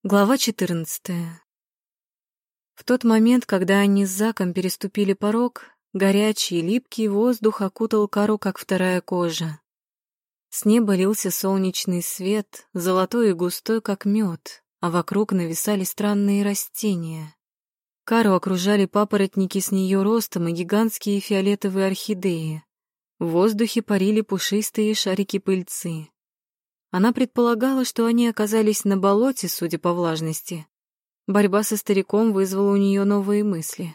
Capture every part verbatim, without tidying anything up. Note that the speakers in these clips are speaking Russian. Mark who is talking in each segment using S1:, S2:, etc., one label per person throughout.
S1: Глава четырнадцатая. В тот момент, когда они с Заком переступили порог, горячий, липкий воздух окутал Кару, как вторая кожа. С неба лился солнечный свет, золотой и густой, как мед, а вокруг нависали странные растения. Кару окружали папоротники с нее ростом и гигантские фиолетовые орхидеи. В воздухе парили пушистые шарики пыльцы. Она предполагала, что они оказались на болоте, судя по влажности. Борьба со стариком вызвала у нее новые мысли.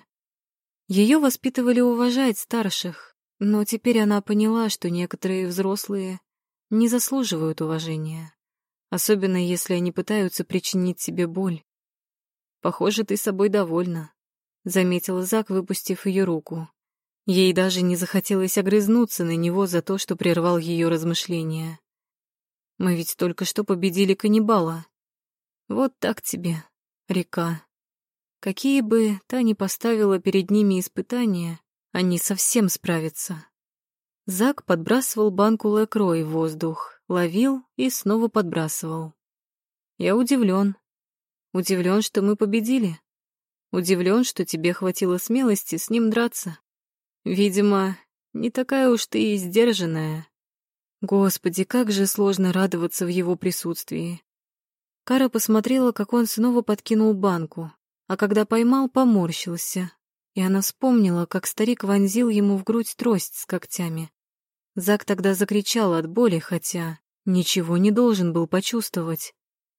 S1: Ее воспитывали уважать старших, но теперь она поняла, что некоторые взрослые не заслуживают уважения, особенно если они пытаются причинить себе боль. «Похоже, ты собой довольна», — заметил Зак, выпустив ее руку. Ей даже не захотелось огрызнуться на него за то, что прервал ее размышления. Мы ведь только что победили каннибала. Вот так тебе, река. Какие бы та ни поставила перед ними испытания, они совсем справятся. Зак подбрасывал банку Лакрой в воздух, ловил и снова подбрасывал. Я удивлен. Удивлен, что мы победили. Удивлен, что тебе хватило смелости с ним драться. Видимо, не такая уж ты и сдержанная. Господи, как же сложно радоваться в его присутствии. Кара посмотрела, как он снова подкинул банку, а когда поймал, поморщился, и она вспомнила, как старик вонзил ему в грудь трость с когтями. Зак тогда закричал от боли, хотя ничего не должен был почувствовать.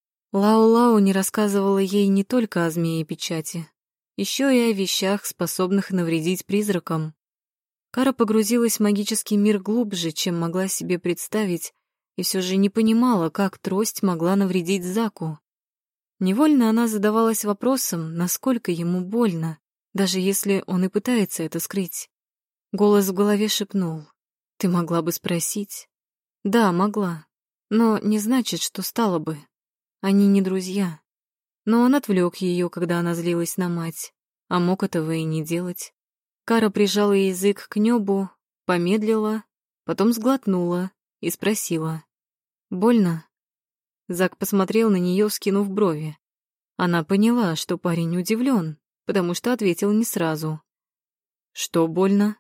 S1: Лао-Лао не рассказывала ей не только о змее-печати, еще и о вещах, способных навредить призракам. Кара погрузилась в магический мир глубже, чем могла себе представить, и все же не понимала, как трость могла навредить Заку. Невольно она задавалась вопросом, насколько ему больно, даже если он и пытается это скрыть. Голос в голове шепнул: «Ты могла бы спросить?» Да, могла, но не значит, что стала бы. Они не друзья. Но он отвлек ее, когда она злилась на мать, а мог этого и не делать. Кара прижала язык к небу, помедлила, потом сглотнула и спросила: «Больно?» Зак посмотрел на нее, вскинув брови. Она поняла, что парень удивлен, потому что ответил не сразу. «Что больно?»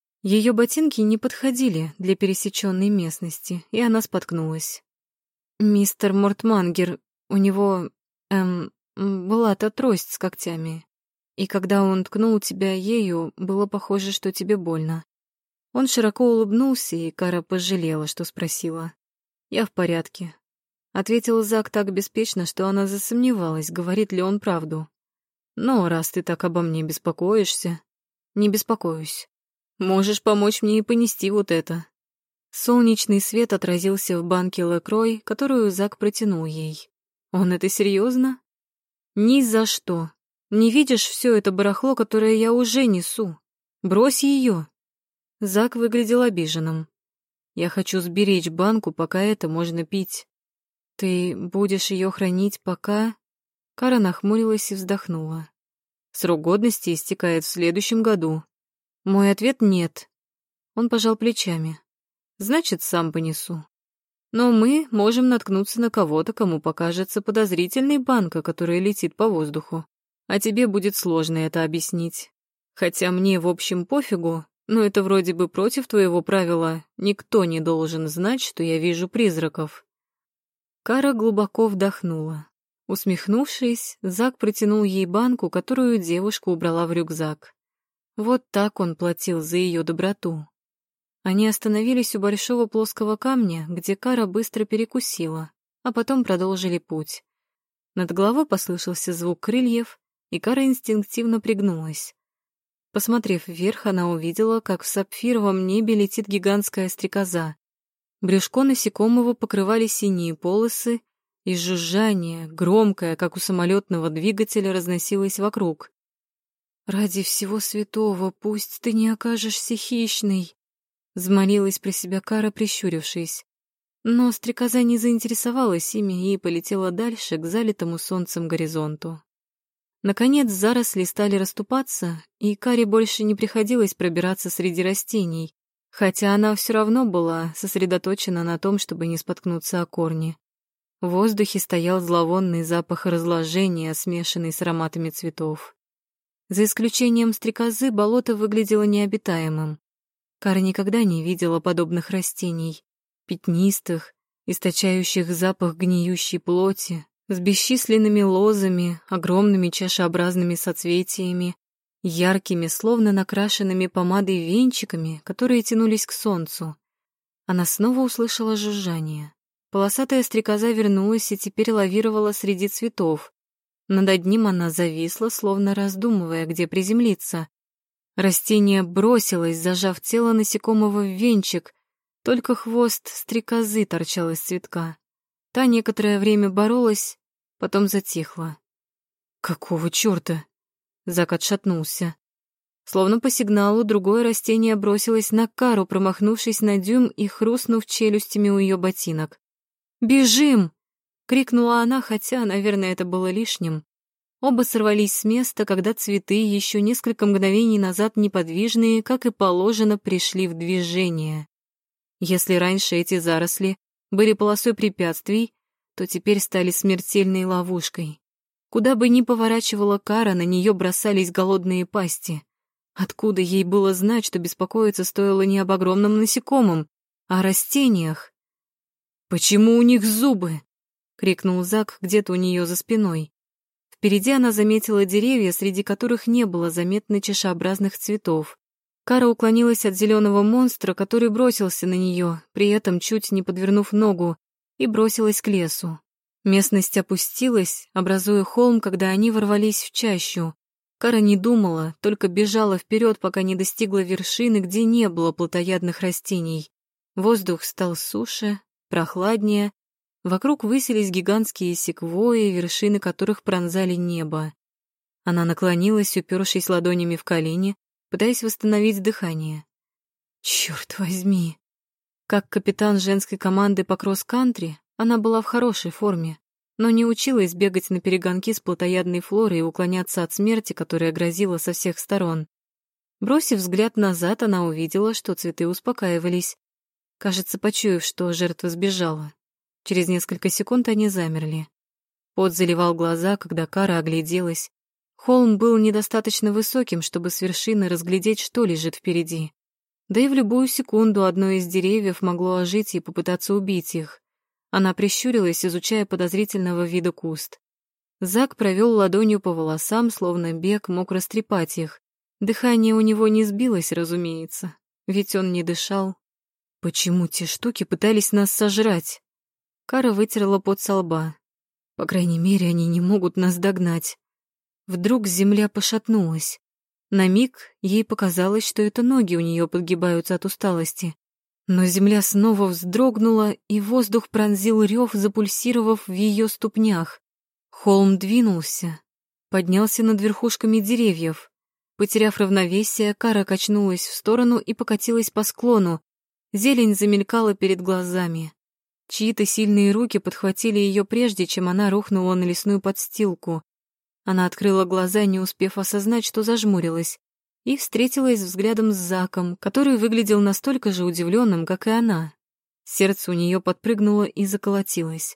S1: Ее ботинки не подходили для пересеченной местности, и она споткнулась. «Мистер Мортмангер, у него, эм, была та трость с когтями. И когда он ткнул тебя ею, было похоже, что тебе больно». Он широко улыбнулся, и Кара пожалела, что спросила. «Я в порядке», — ответил Зак так беспечно, что она засомневалась, говорит ли он правду. «Но раз ты так обо мне беспокоишься...» «Не беспокоюсь. Можешь помочь мне и понести вот это». Солнечный свет отразился в банке Лакрой, которую Зак протянул ей. «Он это серьезно?» «Ни за что. Не видишь все это барахло, которое я уже несу? Брось ее!» Зак выглядел обиженным. «Я хочу сберечь банку, пока это можно пить». «Ты будешь ее хранить, пока...» Кара нахмурилась и вздохнула. «Срок годности истекает в следующем году». Мой ответ — нет. Он пожал плечами. «Значит, сам понесу. Но мы можем наткнуться на кого-то, кому покажется подозрительной банка, которая летит по воздуху. А тебе будет сложно это объяснить. Хотя мне, в общем, пофигу, но это вроде бы против твоего правила. Никто не должен знать, что я вижу призраков». Кара глубоко вдохнула. Усмехнувшись, Зак протянул ей банку, которую девушка убрала в рюкзак. Вот так он платил за ее доброту. Они остановились у большого плоского камня, где Кара быстро перекусила, а потом продолжили путь. Над головой послышался звук крыльев, и Кара инстинктивно пригнулась. Посмотрев вверх, она увидела, как в сапфировом небе летит гигантская стрекоза. Брюшко насекомого покрывали синие полосы, и жужжание, громкое, как у самолетного двигателя, разносилось вокруг. «Ради всего святого, пусть ты не окажешься хищной», — взмолилась про себя Кара, прищурившись. Но стрекоза не заинтересовалась ими и полетела дальше, к залитому солнцем горизонту. Наконец заросли стали расступаться, и Каре больше не приходилось пробираться среди растений, хотя она все равно была сосредоточена на том, чтобы не споткнуться о корни. В воздухе стоял зловонный запах разложения, смешанный с ароматами цветов. За исключением стрекозы, болото выглядело необитаемым. Кара никогда не видела подобных растений, пятнистых, источающих запах гниющей плоти, с бесчисленными лозами, огромными чашеобразными соцветиями, яркими, словно накрашенными помадой венчиками, которые тянулись к солнцу. Она снова услышала жужжание. Полосатая стрекоза вернулась и теперь лавировала среди цветов. Над одним она зависла, словно раздумывая, где приземлиться. Растение бросилось, зажав тело насекомого в венчик, только хвост стрекозы торчал из цветка. Та некоторое время боролась, потом затихла. «Какого чёрта?» Зак отшатнулся. Словно по сигналу другое растение бросилось на Кару, промахнувшись на дюйм и хрустнув челюстями у её ботинок. «Бежим!» — крикнула она, хотя, наверное, это было лишним. Оба сорвались с места, когда цветы, еще несколько мгновений назад неподвижные, как и положено, пришли в движение. Если раньше эти заросли были полосой препятствий, то теперь стали смертельной ловушкой. Куда бы ни поворачивала Кара, на нее бросались голодные пасти. Откуда ей было знать, что беспокоиться стоило не об огромном насекомом, а о растениях? «Почему у них зубы?» — крикнул Зак где-то у нее за спиной. Впереди она заметила деревья, среди которых не было заметно чашеобразных цветов. Кара уклонилась от зеленого монстра, который бросился на нее, при этом чуть не подвернув ногу, и бросилась к лесу. Местность опустилась, образуя холм, когда они ворвались в чащу. Кара не думала, только бежала вперед, пока не достигла вершины, где не было плотоядных растений. Воздух стал суше, прохладнее. Вокруг высились гигантские секвои, вершины которых пронзали небо. Она наклонилась, упершись ладонями в колени, пытаясь восстановить дыхание. Черт возьми! Как капитан женской команды по кросс-кантри, она была в хорошей форме, но не училась бегать на перегонки с плотоядной флорой и уклоняться от смерти, которая грозила со всех сторон. Бросив взгляд назад, она увидела, что цветы успокаивались, кажется, почуяв, что жертва сбежала. Через несколько секунд они замерли. Пот заливал глаза, когда Кара огляделась. Холм был недостаточно высоким, чтобы с вершины разглядеть, что лежит впереди. Да и в любую секунду одно из деревьев могло ожить и попытаться убить их. Она прищурилась, изучая подозрительного вида куст. Зак провел ладонью по волосам, словно бег мог растрепать их. Дыхание у него не сбилось, разумеется, ведь он не дышал. Почему те штуки пытались нас сожрать? Кара вытерла пот со лба. По крайней мере, они не могут нас догнать. Вдруг земля пошатнулась. На миг ей показалось, что это ноги у нее подгибаются от усталости. Но земля снова вздрогнула, и воздух пронзил рев, запульсировав в ее ступнях. Холм двинулся, поднялся над верхушками деревьев. Потеряв равновесие, Кара качнулась в сторону и покатилась по склону. Зелень замелькала перед глазами. Чьи-то сильные руки подхватили ее прежде, чем она рухнула на лесную подстилку. Она открыла глаза, не успев осознать, что зажмурилась, и встретилась взглядом с Заком, который выглядел настолько же удивленным, как и она. Сердце у нее подпрыгнуло и заколотилось.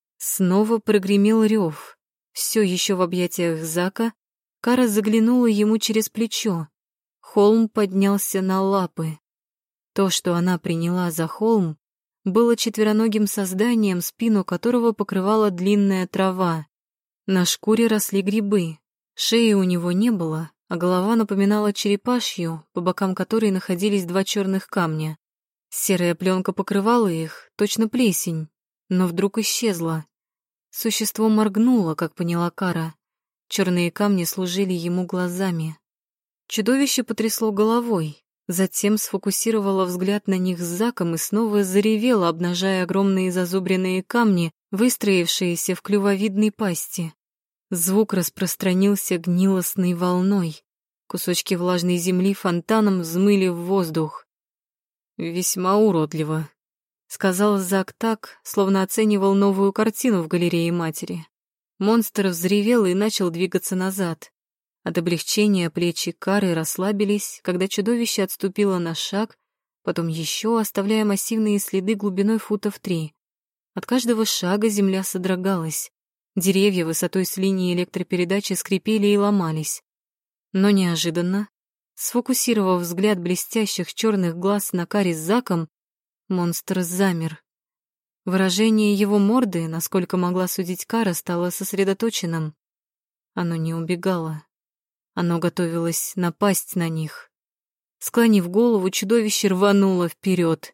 S1: Снова прогремел рев. Все еще в объятиях Зака, Кара заглянула ему через плечо. Холм поднялся на лапы. То, что она приняла за холм, было четвероногим созданием, спину которого покрывала длинная трава. На шкуре росли грибы. Шеи у него не было, а голова напоминала черепашью, по бокам которой находились два черных камня. Серая пленка покрывала их, точно плесень, но вдруг исчезла. Существо моргнуло, как поняла Кара. Черные камни служили ему глазами. Чудовище потрясло головой, затем сфокусировало взгляд на них с Заком и снова заревело, обнажая огромные зазубренные камни, выстроившиеся в клювовидной пасти. Звук распространился гнилостной волной. Кусочки влажной земли фонтаном взмыли в воздух. «Весьма уродливо», — сказал Зак так, словно оценивал новую картину в галерее матери. Монстр взревел и начал двигаться назад. От облегчения плечи Кары расслабились, когда чудовище отступило на шаг, потом еще, оставляя массивные следы глубиной футов три. От каждого шага земля содрогалась. Деревья высотой с линии электропередачи скрипели и ломались. Но неожиданно, сфокусировав взгляд блестящих черных глаз на Каре с Заком, монстр замер. Выражение его морды, насколько могла судить Кара, стало сосредоточенным. Оно не убегало. Оно готовилось напасть на них. Склонив голову, чудовище рвануло вперед.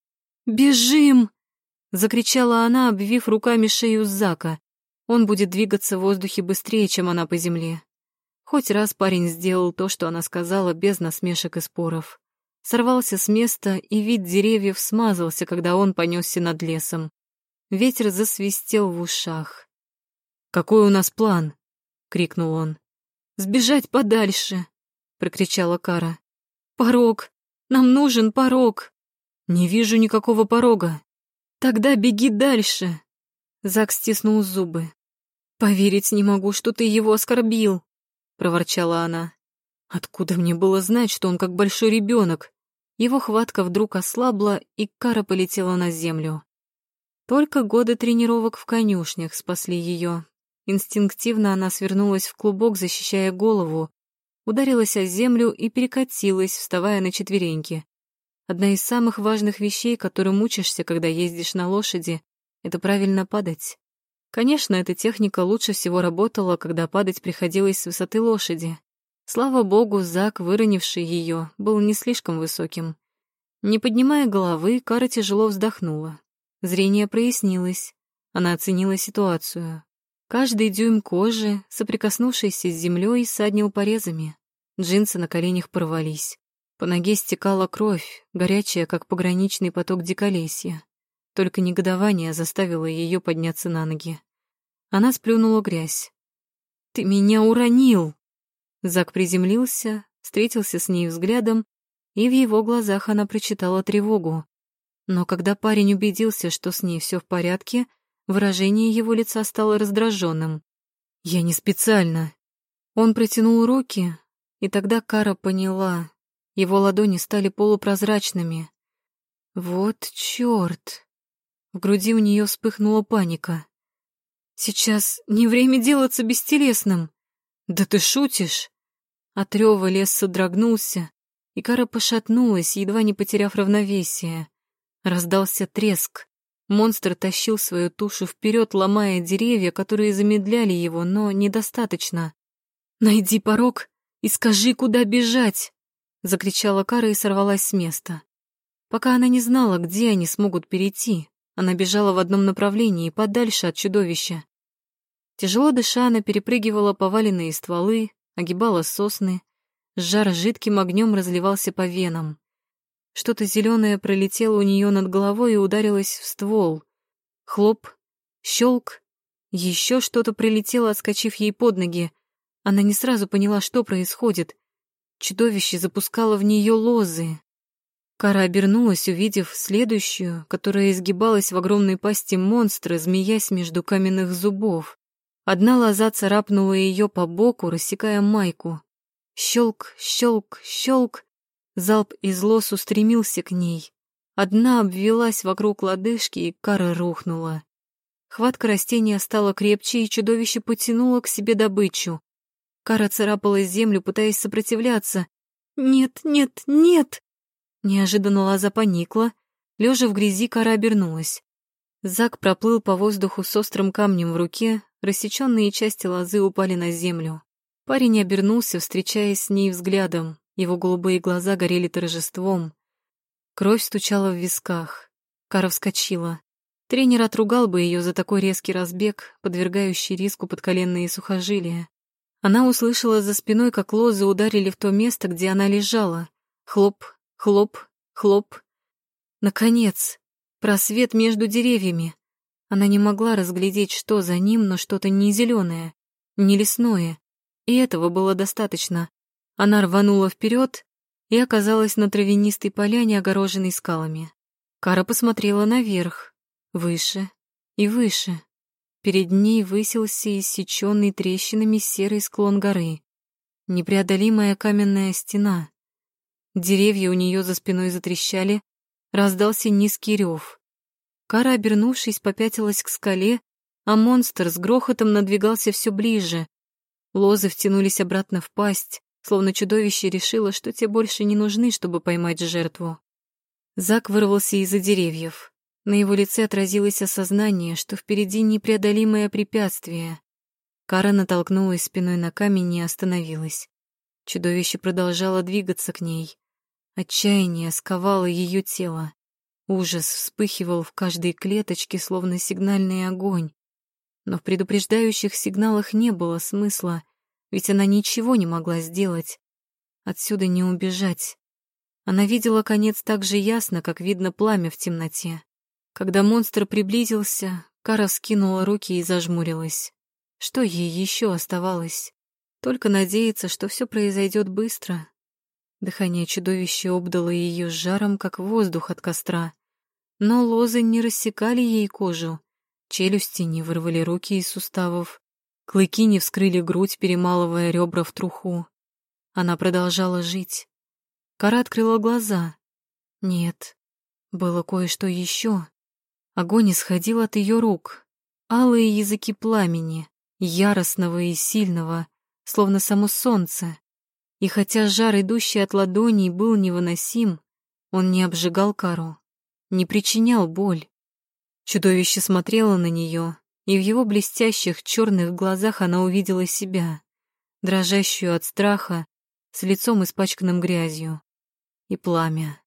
S1: «Бежим!» — закричала она, обвив руками шею Зака. Он будет двигаться в воздухе быстрее, чем она по земле. Хоть раз парень сделал то, что она сказала, без насмешек и споров. Сорвался с места, и вид деревьев смазался, когда он понесся над лесом. Ветер засвистел в ушах. «Какой у нас план?» — крикнул он. «Сбежать подальше!» — прокричала Кара. «Порог! Нам нужен порог!» «Не вижу никакого порога!» «Тогда беги дальше!» Зак стиснул зубы. «Поверить не могу, что ты его оскорбил!» — проворчала она. «Откуда мне было знать, что он как большой ребенок?» Его хватка вдруг ослабла, и Кара полетела на землю. Только годы тренировок в конюшнях спасли ее. Инстинктивно она свернулась в клубок, защищая голову, ударилась о землю и перекатилась, вставая на четвереньки. Одна из самых важных вещей, которым учишься, когда ездишь на лошади, это правильно падать. Конечно, эта техника лучше всего работала, когда падать приходилось с высоты лошади. Слава богу, Зак, выронивший ее, был не слишком высоким. Не поднимая головы, Кара тяжело вздохнула. Зрение прояснилось. Она оценила ситуацию. Каждый дюйм кожи, соприкоснувшийся с землей, ссаднил порезами. Джинсы на коленях порвались. По ноге стекала кровь, горячая, как пограничный поток диколесья. Только негодование заставило ее подняться на ноги. Она сплюнула грязь. «Ты меня уронил!» Зак приземлился, встретился с ней взглядом, и в его глазах она прочитала тревогу. Но когда парень убедился, что с ней все в порядке, выражение его лица стало раздраженным. «Я не специально». Он протянул руки, и тогда Кара поняла. Его ладони стали полупрозрачными. «Вот чёрт!» В груди у нее вспыхнула паника. «Сейчас не время делаться бестелесным!» «Да ты шутишь!» От рёва лес содрогнулся, и Кара пошатнулась, едва не потеряв равновесие. Раздался треск. Монстр тащил свою тушу вперед, ломая деревья, которые замедляли его, но недостаточно. «Найди порог и скажи, куда бежать!» — закричала Кара и сорвалась с места. Пока она не знала, где они смогут перейти, она бежала в одном направлении, подальше от чудовища. Тяжело дыша, она перепрыгивала поваленные стволы, огибала сосны. Жар жидким огнем разливался по венам. Что-то зеленое пролетело у нее над головой и ударилось в ствол. Хлоп, щелк, еще что-то прилетело, отскочив ей под ноги. Она не сразу поняла, что происходит. Чудовище запускало в нее лозы. Кара обернулась, увидев следующую, которая изгибалась в огромной пасти монстра, змеясь между каменных зубов. Одна лоза царапнула ее по боку, рассекая майку. Щелк, щелк, щелк. Залп из лоз устремился к ней. Одна обвелась вокруг лодыжки, и Кара рухнула. Хватка растения стала крепче, и чудовище потянуло к себе добычу. Кара царапала землю, пытаясь сопротивляться. «Нет, нет, нет!» Неожиданно лоза поникла. Лежа в грязи, Кара обернулась. Зак проплыл по воздуху с острым камнем в руке, рассеченные части лозы упали на землю. Парень обернулся, встречаясь с ней взглядом. Его голубые глаза горели торжеством. Кровь стучала в висках. Кара вскочила. Тренер отругал бы ее за такой резкий разбег, подвергающий риску подколенные сухожилия. Она услышала за спиной, как лозы ударили в то место, где она лежала. Хлоп, хлоп, хлоп. Наконец, просвет между деревьями. Она не могла разглядеть, что за ним, но что-то не зеленое, не лесное. И этого было достаточно. Она рванула вперед и оказалась на травянистой поляне, огороженной скалами. Кара посмотрела наверх, выше и выше. Перед ней высился иссеченный трещинами серый склон горы. Непреодолимая каменная стена. Деревья у нее за спиной затрещали, раздался низкий рев. Кара, обернувшись, попятилась к скале, а монстр с грохотом надвигался все ближе. Лозы втянулись обратно в пасть, словно чудовище решило, что те больше не нужны, чтобы поймать жертву. Зак вырвался из-за деревьев. На его лице отразилось осознание, что впереди непреодолимое препятствие. Кара натолкнулась спиной на камень и остановилась. Чудовище продолжало двигаться к ней. Отчаяние сковало ее тело. Ужас вспыхивал в каждой клеточке, словно сигнальный огонь. Но в предупреждающих сигналах не было смысла, ведь она ничего не могла сделать. Отсюда не убежать. Она видела конец так же ясно, как видно пламя в темноте. Когда монстр приблизился, Кара вскинула руки и зажмурилась. Что ей еще оставалось? Только надеяться, что все произойдет быстро. Дыхание чудовища обдало ее жаром, как воздух от костра. Но лозы не рассекали ей кожу, челюсти не вырвали руки из суставов, клыки не вскрыли грудь, перемалывая ребра в труху. Она продолжала жить. Кара открыла глаза. Нет, было кое-что еще. Огонь исходил от ее рук. Алые языки пламени, яростного и сильного, словно само солнце. И хотя жар, идущий от ладоней, был невыносим, он не обжигал Кару, не причинял боль. Чудовище смотрело на нее, и в его блестящих черных глазах она увидела себя, дрожащую от страха, с лицом испачканным грязью, и пламя.